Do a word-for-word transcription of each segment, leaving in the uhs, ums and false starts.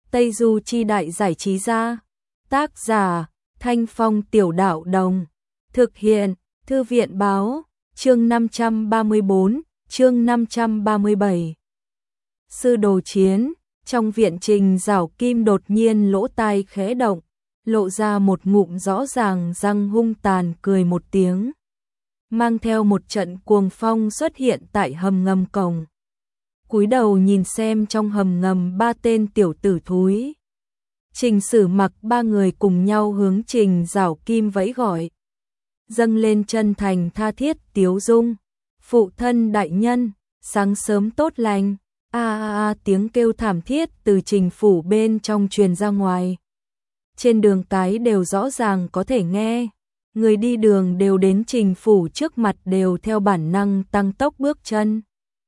Tây Du Chi Đại Giải Trí Gia. Tác giả Thanh Phong Tiểu Đạo Đồng. Thực hiện Thư viện Báo. Chương năm trăm ba mươi bốn, chương năm trăm ba mươi bảy. Sư đồ chiến. Trong viện Trình Giảo Kim đột nhiên lỗ tai khẽ động, lộ ra một ngụm rõ ràng răng hung tàn cười một tiếng. Mang theo một trận cuồng phong xuất hiện tại hầm ngầm cổng. Cúi đầu nhìn xem trong hầm ngầm ba tên tiểu tử thúi. Trình Sử Mặc ba người cùng nhau hướng Trình Giảo Kim vẫy gọi. Dâng lên chân thành tha thiết tiếu dung. Phụ thân đại nhân, sáng sớm tốt lành. A a a tiếng kêu thảm thiết từ Trình phủ bên trong truyền ra ngoài. Trên đường cái đều rõ ràng có thể nghe. Người đi đường đều đến Trình phủ trước mặt đều theo bản năng tăng tốc bước chân.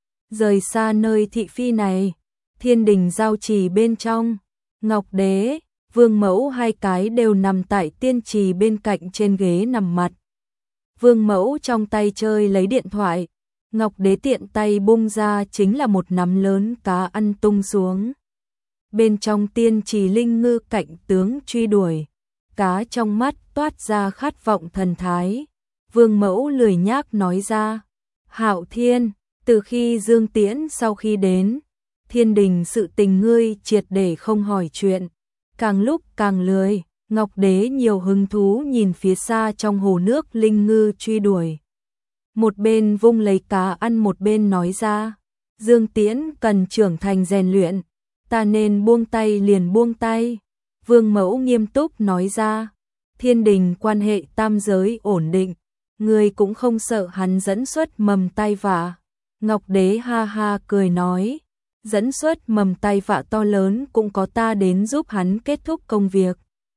Rời xa nơi thị phi này, thiên đình giao trì bên trong, Ngọc Đế, Vương Mẫu hai cái đều nằm tại tiên trì bên cạnh trên ghế nằm mặt. Vương Mẫu trong tay chơi lấy điện thoại, Ngọc Đế tiện tay bung ra chính là một nắm lớn cá ăn tung xuống. Bên trong tiên trì linh ngư cạnh tướng truy đuổi, cá trong mắt toát ra khát vọng thần thái. Vương Mẫu lười nhác nói ra, Hạo Thiên, từ khi Dương Tiễn sau khi đến, thiên đình sự tình ngươi triệt để không hỏi chuyện, càng lúc càng lười. Ngọc Đế nhiều hứng thú nhìn phía xa trong hồ nước linh ngư truy đuổi. Một bên vung lấy cá ăn một bên nói ra, Dương Tiễn cần trưởng thành rèn luyện, ta nên buông tay liền buông tay. Vương Mẫu nghiêm túc nói ra, thiên đình quan hệ tam giới ổn định, ngươi cũng không sợ hắn dẫn xuất mầm tai vạ. Ngọc Đế ha ha cười nói, dẫn xuất mầm tai vạ to lớn cũng có ta đến giúp hắn kết thúc công việc.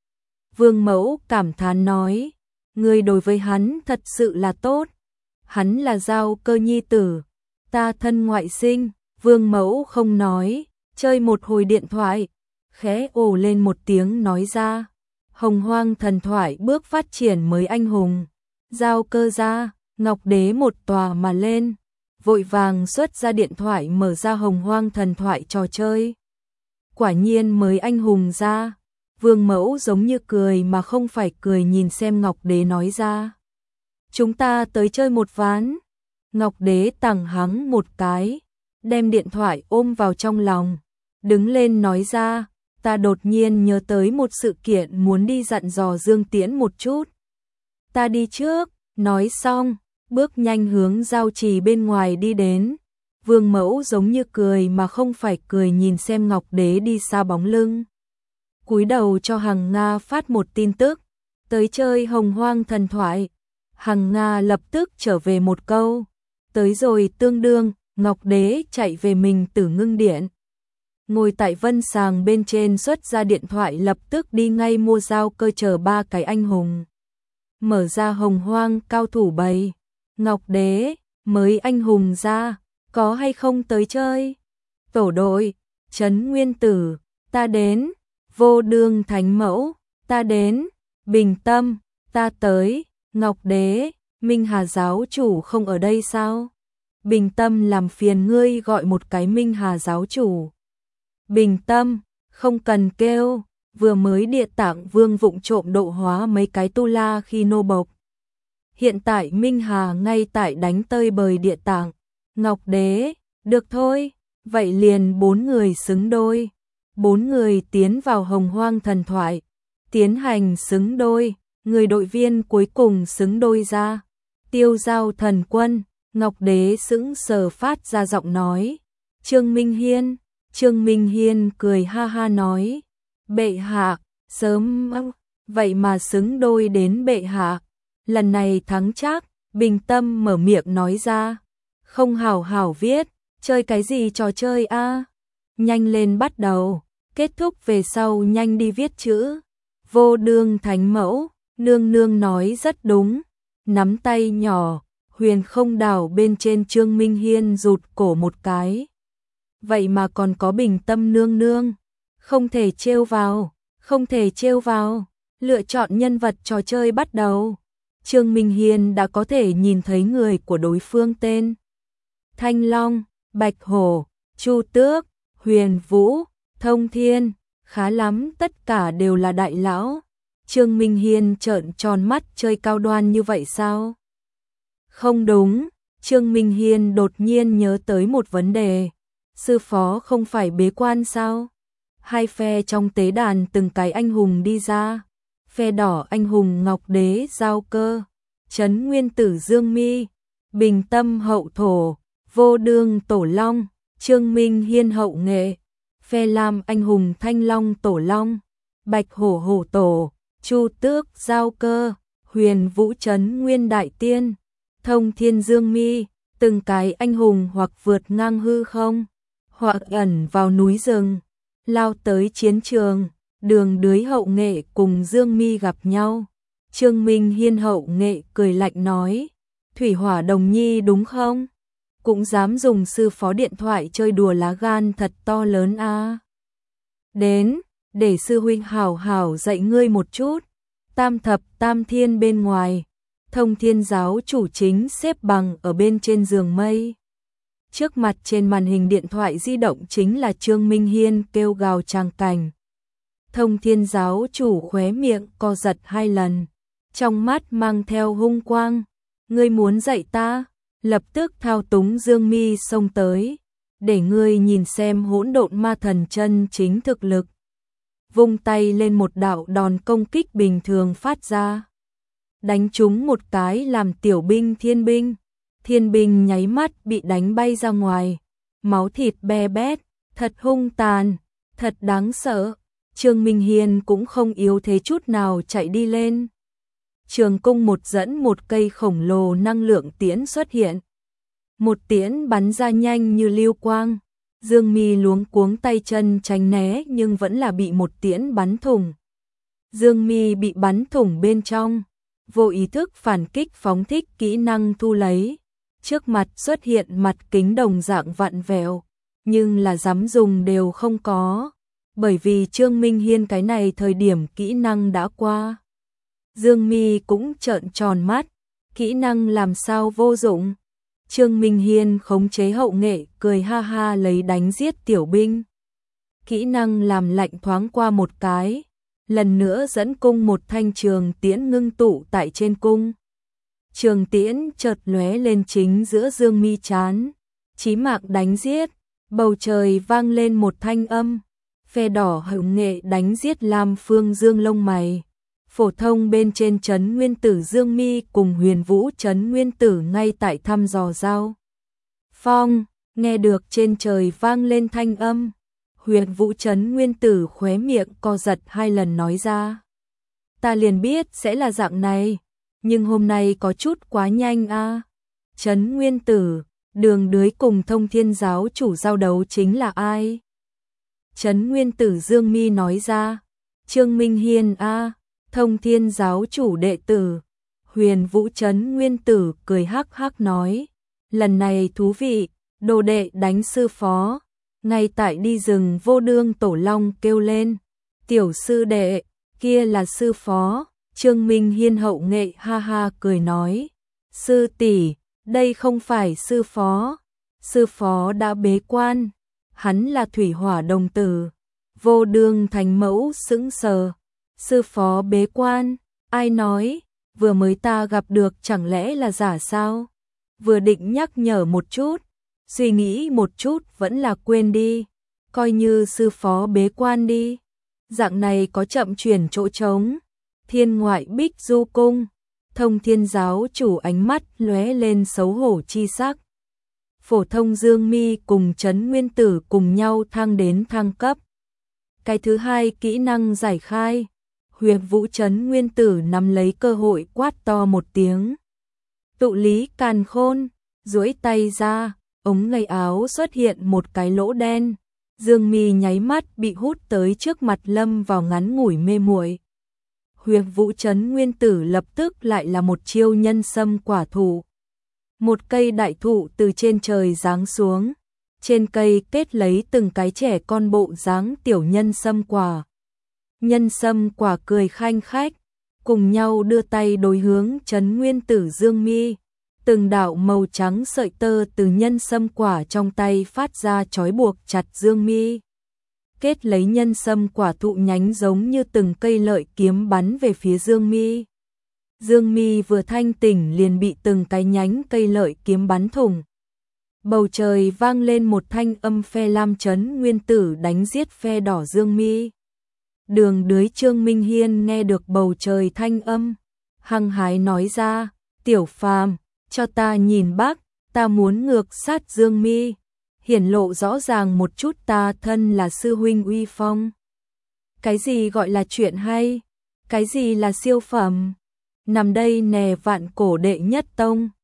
Vương Mẫu cảm thán nói, ngươi đối với hắn thật sự là tốt. Hắn là Giao Cơ nhi tử, ta thân ngoại sinh. Vương Mẫu không nói, chơi một hồi điện thoại, khẽ ồ lên một tiếng nói ra, Hồng Hoang thần thoại bước phát triển mới anh hùng. Giao Cơ ra, Ngọc Đế một tòa mà lên, vội vàng xuất ra điện thoại mở ra Hồng Hoang thần thoại trò chơi. Quả nhiên mới anh hùng ra. Vương Mẫu giống như cười mà không phải cười nhìn xem Ngọc Đế nói ra, chúng ta tới chơi một ván. Ngọc Đế tằng hắng một cái, đem điện thoại ôm vào trong lòng, đứng lên nói ra, ta đột nhiên nhớ tới một sự kiện muốn đi dặn dò Dương Tiễn một chút. Ta đi trước. Nói xong, bước nhanh hướng giao trì bên ngoài đi đến. Vương Mẫu giống như cười mà không phải cười nhìn xem Ngọc Đế đi xa bóng lưng. Cúi đầu cho Hằng Nga phát một tin tức, tới chơi Hồng Hoang thần thoại. Hằng Nga lập tức trở về một câu, tới rồi tương đương. Ngọc Đế chạy về mình Tử Ngưng Điện, ngồi tại vân sàng bên trên xuất ra điện thoại lập tức đi ngay mua Giao Cơ chờ ba cái anh hùng. Mở ra Hồng Hoang cao thủ bầy. Ngọc Đế, mới anh hùng ra, có hay không tới chơi? Tổ đội, Trấn Nguyên Tử, ta đến. Vô Đương Thánh Mẫu, ta đến. Bình Tâm, ta tới. Ngọc Đế, Minh Hà giáo chủ không ở đây sao? Bình Tâm làm phiền ngươi gọi một cái Minh Hà giáo chủ. Bình Tâm, không cần kêu, vừa mới Địa Tạng Vương vụng trộm độ hóa mấy cái tu la khi nô bộc. Hiện tại Minh Hà ngay tại đánh tơi bời Địa Tạng. Ngọc Đế, được thôi, vậy liền bốn người xứng đôi. Bốn người tiến vào Hồng Hoang thần thoại, tiến hành xứng đôi, người đội viên cuối cùng xứng đôi ra. Tiêu Giao thần quân. Ngọc Đế sững sờ phát ra giọng nói, Trương Minh Hiên. Trương Minh Hiên cười ha ha nói, bệ hạ, sớm vậy mà xứng đôi đến bệ hạ, lần này thắng chắc. Bình Tâm mở miệng nói ra, không hảo hảo viết, chơi cái gì trò chơi a? Nhanh lên bắt đầu, kết thúc về sau nhanh đi viết chữ. Vô Đương Thánh Mẫu, nương nương nói rất đúng. Nắm tay nhỏ, huyền không đảo bên trên. Trương Minh Hiên rụt cổ một cái. Vậy mà còn có Bình Tâm nương nương, không thể trêu vào, không thể trêu vào. Lựa chọn nhân vật trò chơi bắt đầu. Trương Minh Hiên đã có thể nhìn thấy người của đối phương tên. Thanh Long, Bạch Hổ, Chu Tước, Huyền Vũ, Thông Thiên, Khá lắm, tất cả đều là đại lão. Trương Minh Hiên trợn tròn mắt, chơi cao đoan như vậy sao? Không đúng, Trương Minh Hiên đột nhiên nhớ tới một vấn đề. Sư phó không phải bế quan sao? Hai phe trong tế đàn từng cái anh hùng đi ra. Phe đỏ anh hùng Ngọc Đế Giao Cơ, Trấn Nguyên Tử Dương Mi, Bình Tâm Hậu Thổ, Vô Đương Tổ Long, Trương Minh Hiên Hậu Nghệ. Phe lam anh hùng Thanh Long Tổ Long, Bạch Hổ Hổ Tổ, Chu Tước Giao Cơ, Huyền Vũ Trấn Nguyên Đại Tiên, Thông Thiên Dương Mi. Từng cái anh hùng hoặc vượt ngang hư không, hoặc ẩn vào núi rừng, lao tới chiến trường. Đường Đưới Hậu Nghệ cùng Dương Mi gặp nhau. Trương Minh Hiên Hậu Nghệ cười lạnh nói, Thủy Hỏa Đồng Nhi đúng không? Cũng dám dùng sư phó điện thoại chơi đùa, lá gan thật to lớn a. À. Đến, để sư huynh hảo hảo dạy ngươi một chút. Tam thập tam thiên bên ngoài, Thông Thiên giáo chủ chính xếp bằng ở bên trên giường mây. Trước mặt trên màn hình điện thoại di động chính là Trương Minh Hiên kêu gào tràng cảnh. Thông Thiên giáo chủ khóe miệng co giật hai lần, trong mắt mang theo hung quang. Ngươi muốn dạy ta? Lập tức thao túng Dương Mi xông tới, để ngươi nhìn xem hỗn độn ma thần chân chính thực lực. Vung tay lên, một đạo đòn công kích bình thường phát ra, đánh trúng một cái làm tiểu binh thiên binh. Thiên binh nháy mắt bị đánh bay ra ngoài, máu thịt be bét, thật hung tàn, thật đáng sợ. Trương Minh Hiên cũng không yếu thế chút nào, chạy đi lên. Trường cung một dẫn một cây khổng lồ năng lượng tiễn xuất hiện. Một tiễn bắn ra nhanh như lưu quang. Dương Mi luống cuống tay chân tránh né nhưng vẫn là bị một tiễn bắn thủng. Dương Mi bị bắn thủng bên trong, vô ý thức phản kích, phóng thích kỹ năng thu lấy. Trước mặt xuất hiện mặt kính đồng dạng vặn vẹo, nhưng là dám dùng đều không có, bởi vì Trương Minh Hiên cái này thời điểm kỹ năng đã qua. Dương Mi cũng trợn tròn mắt, kỹ năng làm sao vô dụng. Trương Minh Hiên khống chế Hậu Nghệ cười ha ha lấy đánh giết tiểu binh. Kỹ năng làm lạnh thoáng qua một cái, lần nữa dẫn cung một thanh trường tiễn ngưng tụ tại trên cung. Trường tiễn chợt lóe lên chính giữa Dương Mi trán, chí mạng đánh giết. Bầu trời vang lên một thanh âm, phe đỏ Hậu Nghệ đánh giết Lam Phương Dương lông mày. Phổ thông bên trên Trấn Nguyên Tử Dương Mi cùng Huyền Vũ Trấn Nguyên Tử ngay tại thăm dò giao phong, nghe được trên trời vang lên thanh âm. Huyền Vũ Trấn Nguyên Tử khóe miệng co giật hai lần nói ra, ta liền biết sẽ là dạng này, nhưng hôm nay có chút quá nhanh a. À. Trấn Nguyên Tử, Đường Đưới cùng Thông Thiên giáo chủ giao đấu chính là ai? Trấn Nguyên Tử Dương Mi nói ra, Trương Minh Hiên a. À. Thông Thiên giáo chủ đệ tử. Huyền Vũ Trấn Nguyên Tử cười hắc hắc nói, lần này thú vị, đồ đệ đánh sư phó. Ngay tại đi rừng, Vô Đương Tổ Long kêu lên, tiểu sư đệ, kia là sư phó. Trương Minh Hiên Hậu Nghệ ha ha cười nói, sư tỷ, đây không phải sư phó, sư phó đã bế quan, hắn là Thủy Hỏa đồng tử. Vô Đương Thánh Mẫu sững sờ, sư phó bế quan, ai nói, vừa mới ta gặp được chẳng lẽ là giả sao? Vừa định nhắc nhở một chút, suy nghĩ một chút vẫn là quên đi, coi như sư phó bế quan đi, dạng này có chậm chuyển chỗ trống. Thiên ngoại Bích Du cung, Thông Thiên giáo chủ ánh mắt lóe lên xấu hổ chi sắc. Phổ thông Dương Mi cùng Trấn Nguyên Tử cùng nhau thăng đến thăng cấp. Cái thứ hai kỹ năng giải khai, Huyền Vũ Trấn Nguyên Tử nắm lấy cơ hội quát to một tiếng. Tụ lý càn khôn, duỗi tay ra, ống ngay áo xuất hiện một cái lỗ đen. Dương Mi nháy mắt bị hút tới trước mặt, lâm vào ngắn ngủi mê muội. Huyền Vũ Trấn Nguyên Tử lập tức lại là một chiêu nhân sâm quả thụ. Một cây đại thụ từ trên trời giáng xuống, trên cây kết lấy từng cái trẻ con bộ dáng tiểu nhân sâm quả. Nhân sâm quả cười khanh khách, cùng nhau đưa tay đối hướng Trấn Nguyên Tử Dương Mi. Từng đạo màu trắng sợi tơ từ nhân sâm quả trong tay phát ra trói buộc chặt Dương Mi. kết lấy nhân sâm quả thụ nhánh giống như từng cây lợi kiếm bắn về phía Dương Mi. Dương Mi vừa thanh tỉnh liền bị từng cái nhánh cây lợi kiếm bắn thủng. Bầu trời vang lên một thanh âm phe lam chấn nguyên tử đánh giết phe đỏ Dương Mi. Đường Đưới Trương Minh Hiên nghe được bầu trời thanh âm, hăng hái nói ra, Tiểu Phàm, cho ta nhìn bác, ta muốn ngược sát Dương Mi, hiển lộ rõ ràng một chút ta thân là sư huynh uy phong. Cái gì gọi là chuyện hay? Cái gì là siêu phẩm? Nằm đây nè vạn cổ đệ nhất tông.